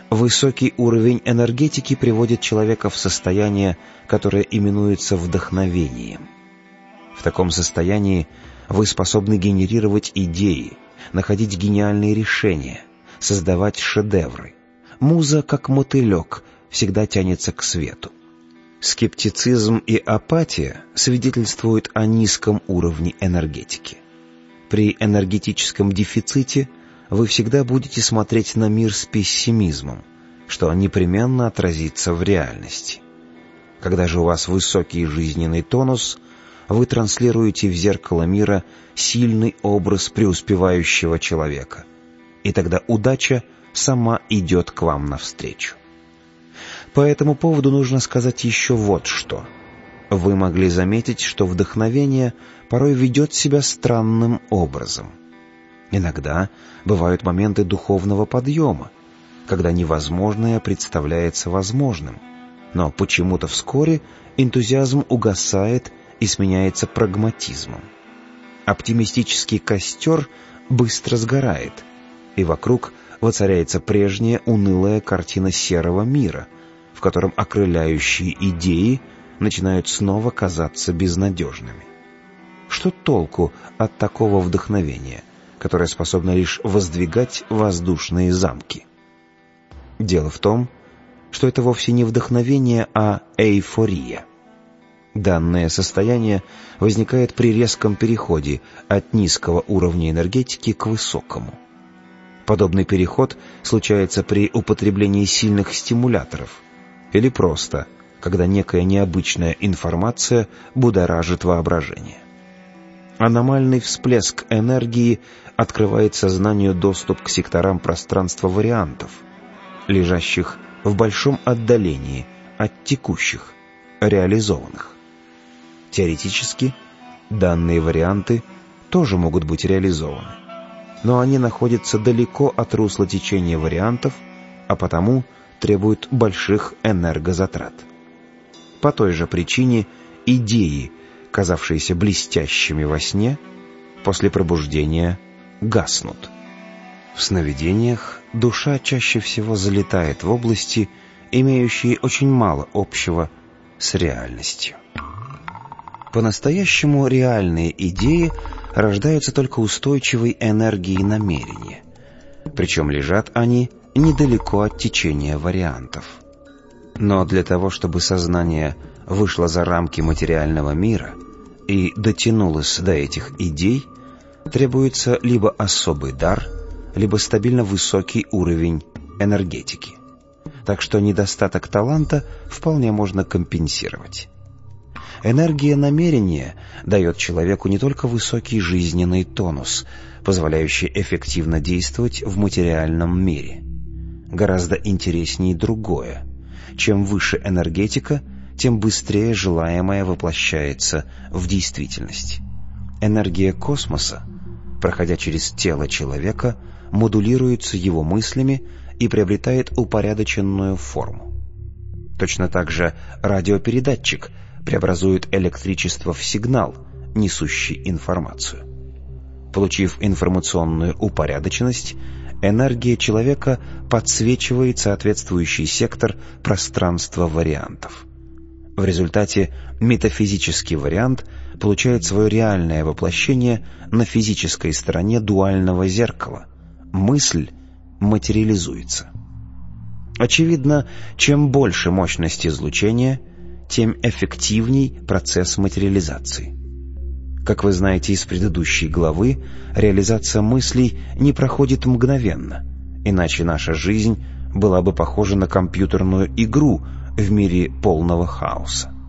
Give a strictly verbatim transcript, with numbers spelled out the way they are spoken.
Высокий уровень энергетики приводит человека в состояние, которое именуется вдохновением. В таком состоянии вы способны генерировать идеи, находить гениальные решения, создавать шедевры. Муза, как мотылек, всегда тянется к свету. Скептицизм и апатия свидетельствуют о низком уровне энергетики. При энергетическом дефиците вы всегда будете смотреть на мир с пессимизмом, что непременно отразится в реальности. Когда же у вас высокий жизненный тонус, вы транслируете в зеркало мира сильный образ преуспевающего человека, и тогда удача сама идет к вам навстречу. По этому поводу нужно сказать еще вот что. Вы могли заметить, что вдохновение порой ведет себя странным образом. Иногда бывают моменты духовного подъема, когда невозможное представляется возможным, но почему-то вскоре энтузиазм угасает и сменяется прагматизмом. Оптимистический костер быстро сгорает, и вокруг воцаряется прежняя унылая картина серого мира, в котором окрыляющие идеи начинают снова казаться безнадежными. Что толку от такого вдохновения, которое способно лишь воздвигать воздушные замки? Дело в том, что это вовсе не вдохновение, а эйфория. Данное состояние возникает при резком переходе от низкого уровня энергетики к высокому. Подобный переход случается при употреблении сильных стимуляторов или просто, когда некая необычная информация будоражит воображение. Аномальный всплеск энергии открывает сознанию доступ к секторам пространства вариантов, лежащих в большом отдалении от текущих, реализованных. Теоретически, данные варианты тоже могут быть реализованы, но они находятся далеко от русла течения вариантов, а потому требуют больших энергозатрат. По той же причине идеи, казавшиеся блестящими во сне, после пробуждения гаснут. В сновидениях душа чаще всего залетает в области, имеющие очень мало общего с реальностью. По-настоящему реальные идеи рождаются только устойчивой энергией намерения, причем лежат они недалеко от течения вариантов. Но для того, чтобы сознание вышло за рамки материального мира и дотянулось до этих идей, требуется либо особый дар, либо стабильно высокий уровень энергетики. Так что недостаток таланта вполне можно компенсировать. Энергия намерения дает человеку не только высокий жизненный тонус, позволяющий эффективно действовать в материальном мире. Гораздо интереснее другое. Чем выше энергетика, тем быстрее желаемое воплощается в действительность. Энергия космоса, проходя через тело человека, модулируется его мыслями и приобретает упорядоченную форму. Точно так же радиопередатчик преобразует электричество в сигнал, несущий информацию. Получив информационную упорядоченность, энергия человека подсвечивает соответствующий сектор пространства вариантов. В результате метафизический вариант получает свое реальное воплощение на физической стороне дуального зеркала. Мысль материализуется. Очевидно, чем больше мощность излучения, тем эффективней процесс материализации. Как вы знаете из предыдущей главы, реализация мыслей не проходит мгновенно, иначе наша жизнь была бы похожа на компьютерную игру в мире полного хаоса.